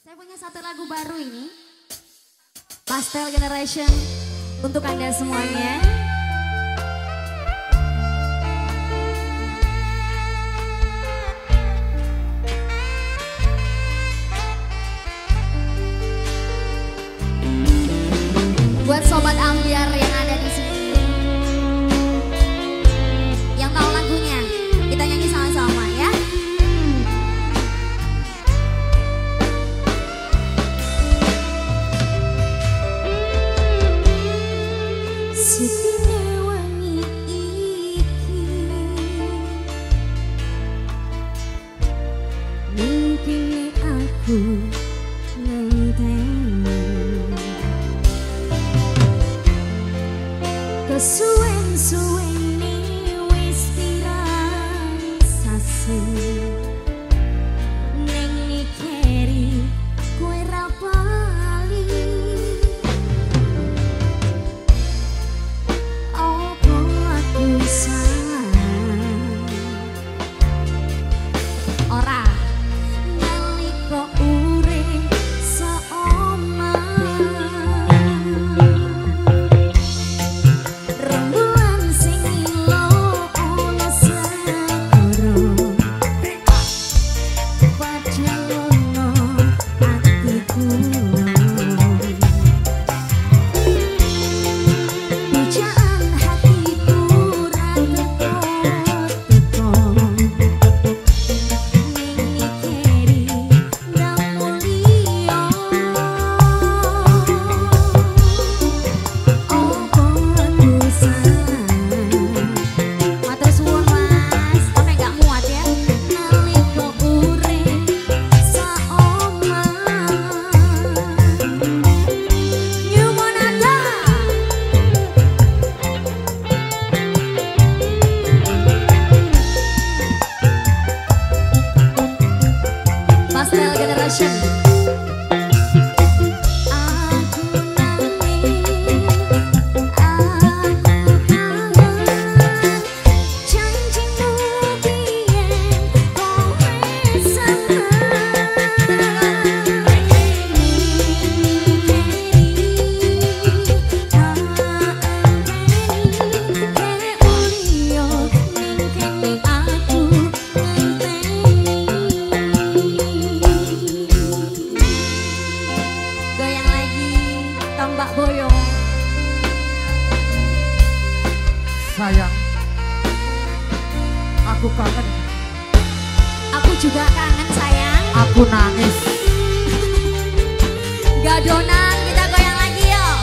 Saya punya satu lagu baru ini, Pastel Generation, untuk Anda semuanya. Buat sobat ambiar yang ada di sini, yang tahu lagunya, kita nyanyi sama-sama ya. Sepine wangi iki mungkin aku ngenteni kesuwen-suwene wis pirang sasi ning nikeri kowe ra bali. Opo aku salah ora nalika urip seomah. Pastel Generation. Mbak Boyo. Sayang, aku kangen. Aku juga kangen sayang. Aku nangis. Gadonan, kita goyang lagi yuk.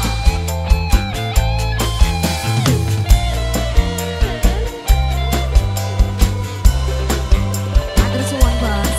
Atur suwun bos.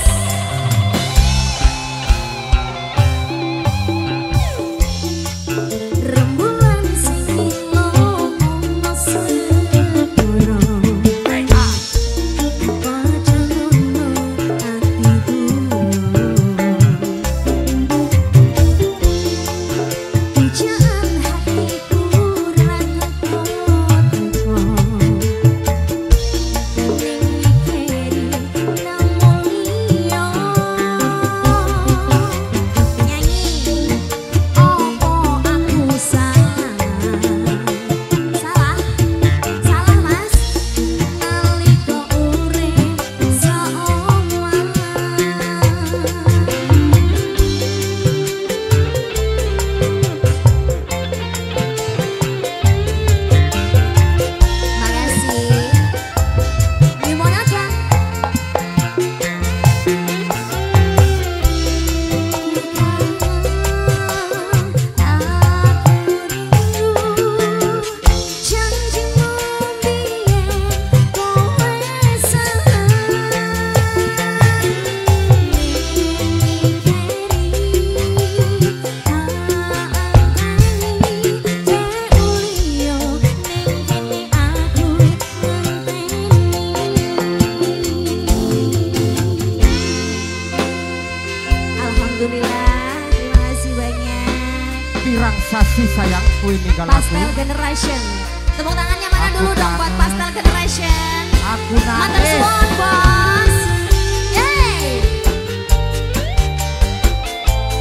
Alhamdulillah, terima kasih banyak. Pirang sasi sayangku ini kalau Pastel Generation. Tepuk tangannya mana Aku dulu dong buat kangen. Pastel Generation. Aku Matur nangis. suwun bos. Yeay.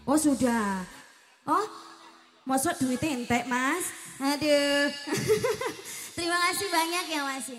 Oh sudah. Oh, masuk duitnya entek mas. Aduh. Terima kasih banyak ya mas.